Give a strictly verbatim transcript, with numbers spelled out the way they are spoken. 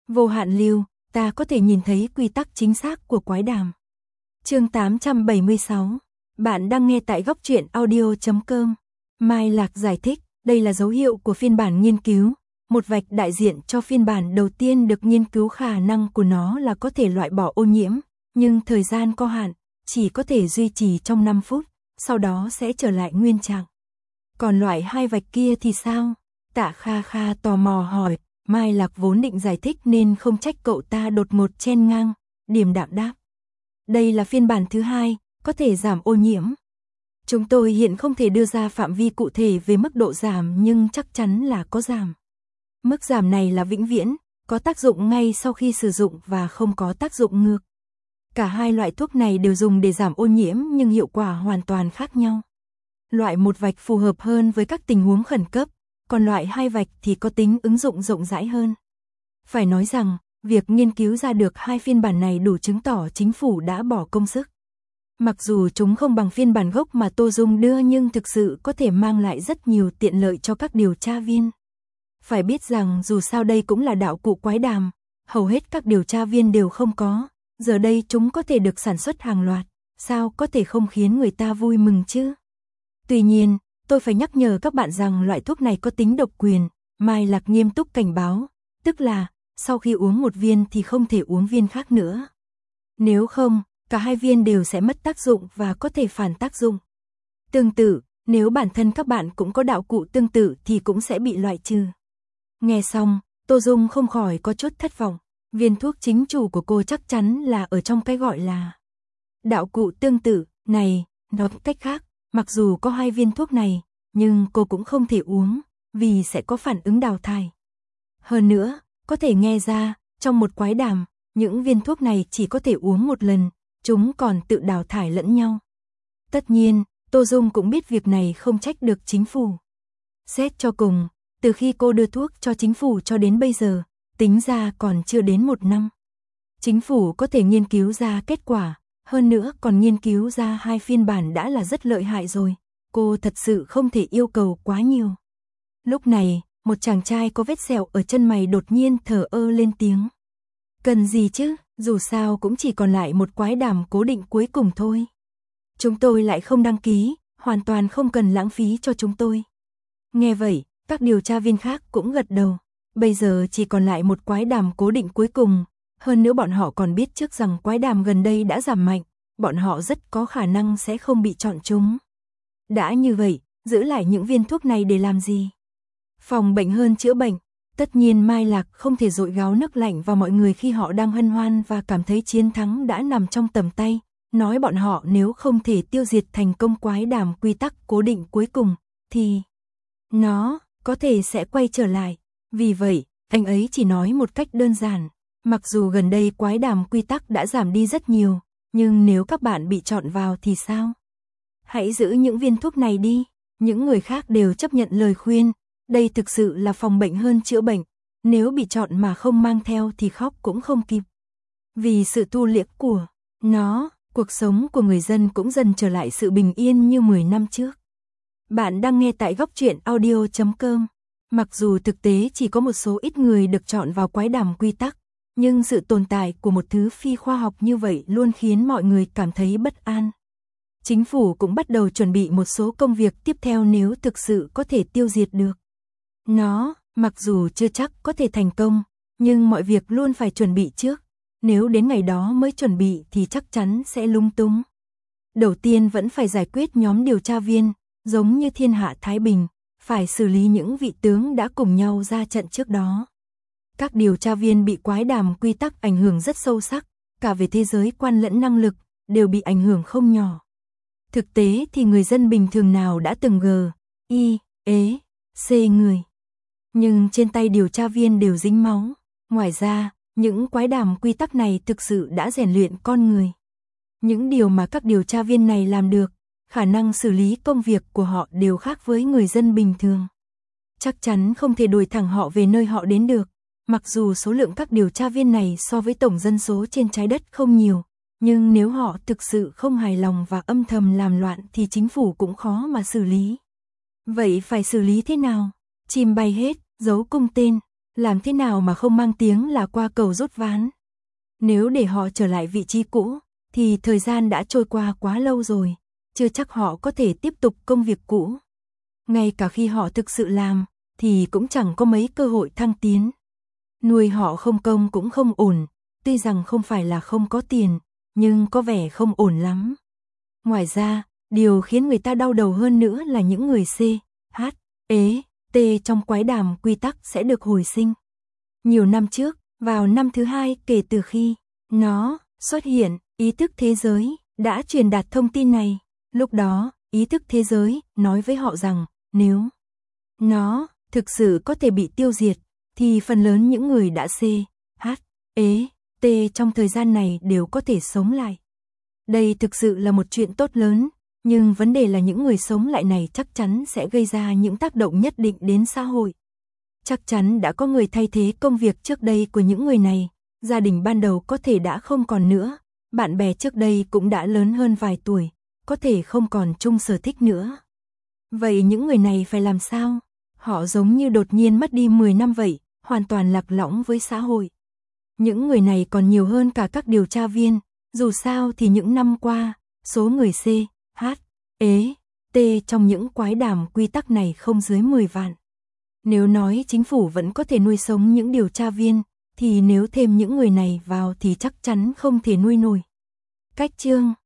Vô hạn lưu, ta có thể nhìn thấy quy tắc chính xác của quái đàm. Chương tám trăm bảy mươi sáu. Bạn đang nghe tại góc truyện audio chấm com. Mai Lạc giải thích, đây là dấu hiệu của phiên bản nghiên cứu, một vạch đại diện cho phiên bản đầu tiên được nghiên cứu, khả năng của nó là có thể loại bỏ ô nhiễm, nhưng thời gian có hạn, chỉ có thể duy trì trong năm phút, sau đó sẽ trở lại nguyên trạng. Còn loại hai vạch kia thì sao? Tạ Kha Kha tò mò hỏi. Mai Lạc vốn định giải thích nên không trách cậu ta đột ngột chen ngang, điềm đạm đáp. Đây là phiên bản thứ hai, có thể giảm ô nhiễm. Chúng tôi hiện không thể đưa ra phạm vi cụ thể về mức độ giảm, nhưng chắc chắn là có giảm. Mức giảm này là vĩnh viễn, có tác dụng ngay sau khi sử dụng và không có tác dụng ngược. Cả hai loại thuốc này đều dùng để giảm ô nhiễm nhưng hiệu quả hoàn toàn khác nhau. Loại một vạch phù hợp hơn với các tình huống khẩn cấp, còn loại hai vạch thì có tính ứng dụng rộng rãi hơn. Phải nói rằng, việc nghiên cứu ra được hai phiên bản này đủ chứng tỏ chính phủ đã bỏ công sức. Mặc dù chúng không bằng phiên bản gốc mà Tô Dung đưa, nhưng thực sự có thể mang lại rất nhiều tiện lợi cho các điều tra viên. Phải biết rằng dù sao đây cũng là đạo cụ quái đàm, hầu hết các điều tra viên đều không có, giờ đây chúng có thể được sản xuất hàng loạt, sao có thể không khiến người ta vui mừng chứ? Tuy nhiên, tôi phải nhắc nhở các bạn rằng loại thuốc này có tính độc quyền, Mai Lạc nghiêm túc cảnh báo, tức là, sau khi uống một viên thì không thể uống viên khác nữa. Nếu không, cả hai viên đều sẽ mất tác dụng và có thể phản tác dụng. Tương tự, nếu bản thân các bạn cũng có đạo cụ tương tự thì cũng sẽ bị loại trừ. Nghe xong, Tô Dung không khỏi có chút thất vọng, viên thuốc chính chủ của cô chắc chắn là ở trong cái gọi là đạo cụ tương tự này, nói cách khác. Mặc dù có hai viên thuốc này, nhưng cô cũng không thể uống, vì sẽ có phản ứng đào thải. Hơn nữa, có thể nghe ra, trong một quái đàm, những viên thuốc này chỉ có thể uống một lần, chúng còn tự đào thải lẫn nhau. Tất nhiên, Tô Dung cũng biết việc này không trách được chính phủ. Xét cho cùng, từ khi cô đưa thuốc cho chính phủ cho đến bây giờ, tính ra còn chưa đến một năm. Chính phủ có thể nghiên cứu ra kết quả, hơn nữa còn nghiên cứu ra hai phiên bản đã là rất lợi hại rồi, cô thật sự không thể yêu cầu quá nhiều. Lúc này, một chàng trai có vết sẹo ở chân mày đột nhiên thở ơ lên tiếng. Cần gì chứ, dù sao cũng chỉ còn lại một quái đàm cố định cuối cùng thôi. Chúng tôi lại không đăng ký, hoàn toàn không cần lãng phí cho chúng tôi. Nghe vậy, các điều tra viên khác cũng gật đầu, bây giờ chỉ còn lại một quái đàm cố định cuối cùng. Hơn nữa bọn họ còn biết trước rằng quái đàm gần đây đã giảm mạnh, bọn họ rất có khả năng sẽ không bị chọn chúng. Đã như vậy, giữ lại những viên thuốc này để làm gì? Phòng bệnh hơn chữa bệnh, tất nhiên Mai Lạc không thể dội gáo nước lạnh vào mọi người khi họ đang hân hoan và cảm thấy chiến thắng đã nằm trong tầm tay, nói bọn họ nếu không thể tiêu diệt thành công quái đàm quy tắc cố định cuối cùng, thì nó có thể sẽ quay trở lại. Vì vậy, anh ấy chỉ nói một cách đơn giản. Mặc dù gần đây quái đàm quy tắc đã giảm đi rất nhiều, nhưng nếu các bạn bị chọn vào thì sao? Hãy giữ những viên thuốc này đi. Những người khác đều chấp nhận lời khuyên, đây thực sự là phòng bệnh hơn chữa bệnh, nếu bị chọn mà không mang theo thì khóc cũng không kịp. Vì sự tu liễm của nó, cuộc sống của người dân cũng dần trở lại sự bình yên như mười năm trước. Bạn đang nghe tại góc truyện audio chấm com. Mặc dù thực tế chỉ có một số ít người được chọn vào quái đàm quy tắc, nhưng sự tồn tại của một thứ phi khoa học như vậy luôn khiến mọi người cảm thấy bất an. Chính phủ cũng bắt đầu chuẩn bị một số công việc tiếp theo nếu thực sự có thể tiêu diệt được nó, mặc dù chưa chắc có thể thành công, nhưng mọi việc luôn phải chuẩn bị trước, nếu đến ngày đó mới chuẩn bị thì chắc chắn sẽ lung tung. Đầu tiên vẫn phải giải quyết nhóm điều tra viên, giống như Thiên Hạ Thái Bình, phải xử lý những vị tướng đã cùng nhau ra trận trước đó. Các điều tra viên bị quái đàm quy tắc ảnh hưởng rất sâu sắc, cả về thế giới quan lẫn năng lực, đều bị ảnh hưởng không nhỏ. Thực tế thì người dân bình thường nào đã từng g, i, ế, c người. Nhưng trên tay điều tra viên đều dính máu. Ngoài ra, những quái đàm quy tắc này thực sự đã rèn luyện con người. Những điều mà các điều tra viên này làm được, khả năng xử lý công việc của họ đều khác với người dân bình thường. Chắc chắn không thể đuổi thẳng họ về nơi họ đến được. Mặc dù số lượng các điều tra viên này so với tổng dân số trên trái đất không nhiều, nhưng nếu họ thực sự không hài lòng và âm thầm làm loạn thì chính phủ cũng khó mà xử lý. Vậy phải xử lý thế nào? Chìm bay hết, giấu cung tên, làm thế nào mà không mang tiếng là qua cầu rút ván. Nếu để họ trở lại vị trí cũ, thì thời gian đã trôi qua quá lâu rồi, chưa chắc họ có thể tiếp tục công việc cũ. Ngay cả khi họ thực sự làm, thì cũng chẳng có mấy cơ hội thăng tiến. Nuôi họ không công cũng không ổn, tuy rằng không phải là không có tiền, nhưng có vẻ không ổn lắm. Ngoài ra, điều khiến người ta đau đầu hơn nữa là những người C, H, E, T trong quái đàm quy tắc sẽ được hồi sinh. Nhiều năm trước, vào năm thứ hai kể từ khi nó xuất hiện, ý thức thế giới đã truyền đạt thông tin này. Lúc đó, ý thức thế giới nói với họ rằng, nếu nó thực sự có thể bị tiêu diệt, thì phần lớn những người đã C, H, E, T trong thời gian này đều có thể sống lại. Đây thực sự là một chuyện tốt lớn, nhưng vấn đề là những người sống lại này chắc chắn sẽ gây ra những tác động nhất định đến xã hội. Chắc chắn đã có người thay thế công việc trước đây của những người này, gia đình ban đầu có thể đã không còn nữa, bạn bè trước đây cũng đã lớn hơn vài tuổi, có thể không còn chung sở thích nữa. Vậy những người này phải làm sao? Họ giống như đột nhiên mất đi mười năm vậy, hoàn toàn lạc lõng với xã hội. Những người này còn nhiều hơn cả các điều tra viên, dù sao thì những năm qua, số người C, H, E, T trong những quái đàm quy tắc này không dưới mười vạn. Nếu nói chính phủ vẫn có thể nuôi sống những điều tra viên, thì nếu thêm những người này vào thì chắc chắn không thể nuôi nổi. Cách chương